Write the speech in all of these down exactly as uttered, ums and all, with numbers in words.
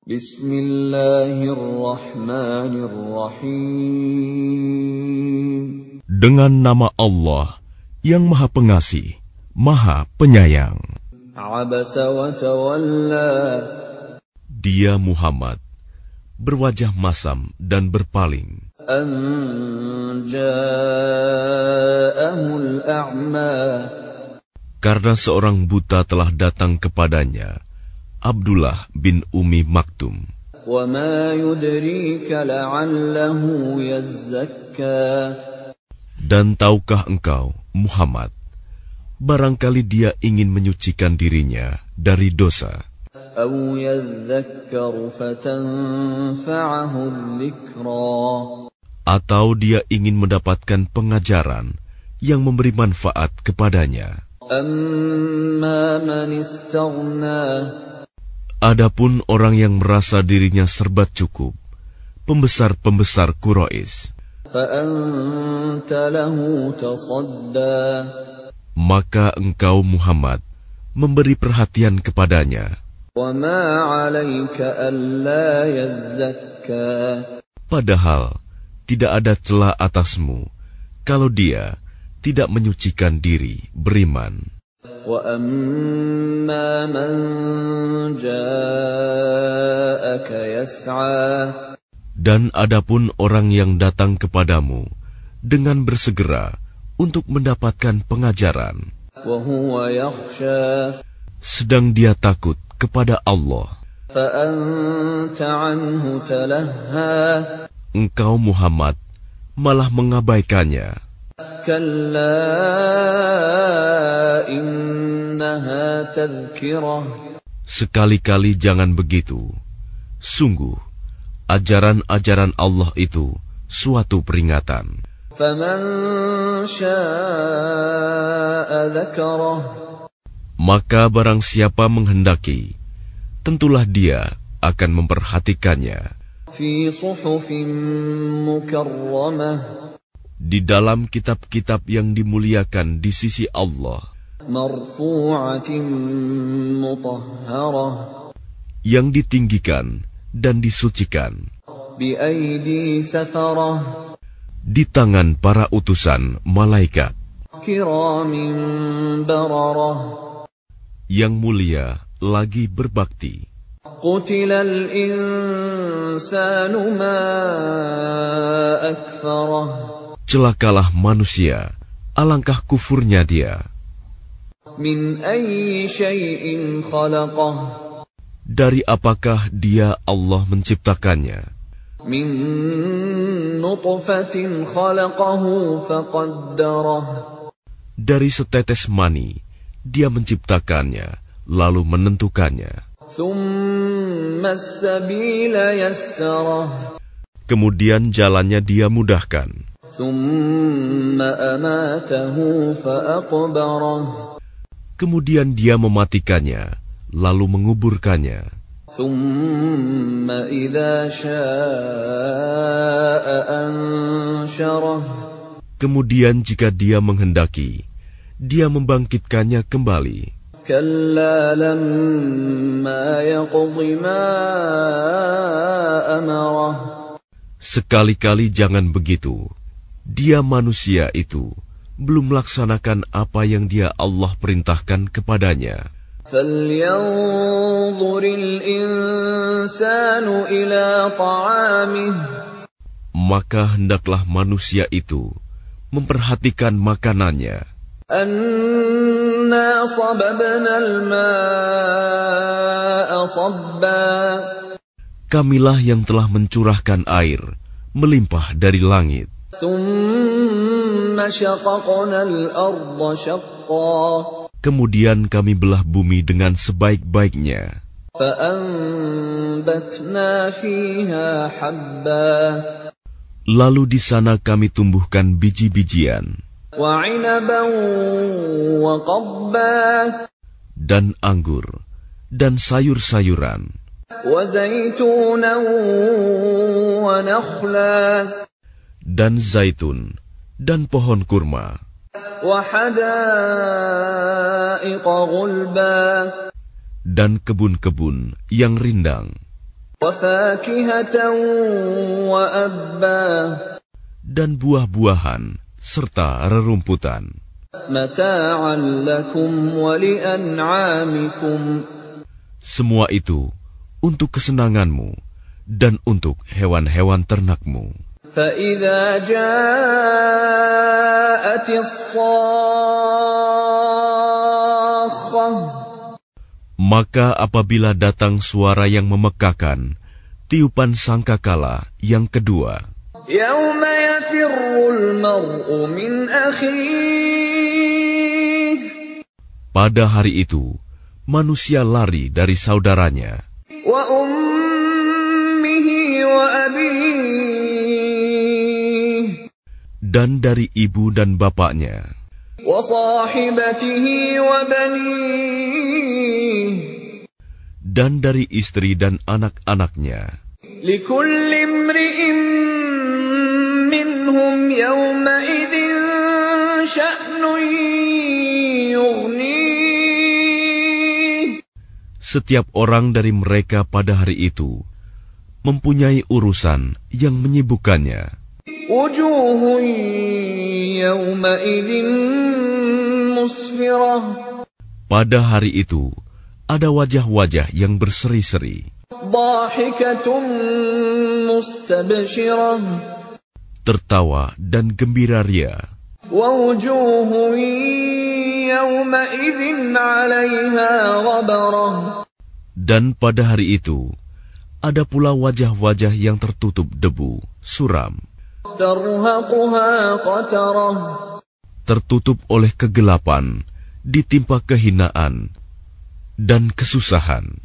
Bismillahirrahmanirrahim. Dengan nama Allah yang Maha Pengasih, Maha Penyayang. Abasa wa tawalla. Dia Muhammad berwajah masam dan berpaling. An ja'ahul a'ma. Karena seorang buta telah datang kepadanya, Abdullah bin Ummi Maktum. Wa ma yudrika la'allahu yazzakka. Dan tahukah engkau, Muhammad, barangkali dia ingin menyucikan dirinya dari dosa. Aw yadhakkaru fatanfa'ahu dzikra. Atau dia ingin mendapatkan pengajaran yang memberi manfaat kepadanya. Amma man istaghna. Adapun orang yang merasa dirinya serba cukup, pembesar-pembesar Quraisy, Fa anta lahu tasadda. maka engkau Muhammad memberi perhatian kepadanya. Wa ma 'alaika alla yazzakka. Padahal tidak ada celah atasmu kalau dia tidak menyucikan diri beriman. Wa amma man ja'aka yas'a. Dan adapun orang yang datang kepadamu dengan bersegera untuk mendapatkan pengajaran, Wa huwa yakhsha. sedang dia takut kepada Allah, Fa anta 'anhu talahha. engkau Muhammad malah mengabaikannya. Kalla innaha tadhkirah. Sekali-kali jangan begitu. Sungguh, ajaran-ajaran Allah itu suatu peringatan. Faman syaa'a dzakarah. Maka barang siapa menghendaki, tentulah dia akan memperhatikannya. Fi suhufin mukarramah. Di dalam kitab-kitab yang dimuliakan di sisi Allah, Marfu'atin mutahharah. yang ditinggikan dan disucikan, Bi aidi safarah. di tangan para utusan malaikat, Kiramin bararah. yang mulia lagi berbakti. Qutilal insanu ma akfarah. Celakalah manusia, alangkah kufurnya dia. Min ayyi syai'in khalaqah. Dari apakah dia Allah menciptakannya? Min nutfatin khalaqahu faqaddarah. Dari setetes mani, dia menciptakannya, lalu menentukannya. Thumma as-sabila yassarah. Kemudian jalannya dia mudahkan. Thumma amatahu faaqbarah. Kemudian dia mematikannya, lalu menguburkannya. Thumma idza syaa'a ansyarah. Kemudian jika dia menghendaki, dia membangkitkannya kembali. Kalla lamma yaqdi ma amarah. Sekali-kali jangan begitu. Dia manusia itu belum melaksanakan apa yang dia Allah perintahkan kepadanya. Falyanzuril insanu ila ta'amih. Maka hendaklah manusia itu memperhatikan makanannya. Anna sababnal ma'a sabba. Kamilah yang telah mencurahkan air melimpah dari langit. Thumma syaqaqnal arda syaqqa. Kemudian kami belah bumi dengan sebaik-baiknya. Fa'anbatna fiha habba. Lalu di sana kami tumbuhkan biji-bijian. Wa 'inaban wa qabba. Dan anggur dan sayur-sayuran. Wa zaitunan wa nakhla. Dan zaitun dan pohon kurma. Wa hadaiqa ghulba. Dan kebun-kebun yang rindang. وَفَاكِهَةً وَأَبًّا dan buah-buahan serta rerumputan. مَتَاعًا لَكُمْ وَلِأَنْعَامِكُمْ Semua itu untuk kesenanganmu dan untuk hewan-hewan ternakmu. فَإِذَا جَاءَتِ الصَّاخَّةُ Maka apabila datang suara yang memekakan, tiupan sangkakala yang kedua, يَوْمَ يَفِرُّ الْمَرْءُ مِنْ أَخِيهِ pada hari itu manusia lari dari saudaranya, وَأُمِّهِ وَأَبِيهِ dan dari ibu dan bapaknya, وَصَاحِبَتِهِ وَبَنِيهِ dan dari istri dan anak-anaknya. لِكُلِّ امْرِئٍ مِّنْهُمْ يَوْمَئِذٍ شَأْنٌ يُغْنِيهِ Setiap orang dari mereka pada hari itu mempunyai urusan yang menyibukkannya. وُجُوهٌ يَوْمَئِذٍ مُّسْفِرَةٌ Pada hari itu ada wajah-wajah yang berseri-seri, ضَاحِكَةٌ مُّسْتَبْشِرَةٌ tertawa dan gembira ria. وَوُجُوهٌ يَوْمَئِذٍ عَلَيْهَا غَبَرَةٌ Dan pada hari itu ada pula wajah-wajah yang tertutup debu, suram, تَرْهَقُهَا قَتَرَةٌ tertutup oleh kegelapan, ditimpa kehinaan dan kesusahan.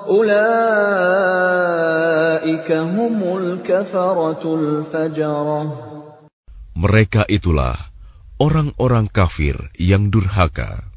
أُولَئِكَ هُمُ الْكَفَرَةُ الْفَجَرَةُ Mereka itulah orang-orang kafir yang durhaka.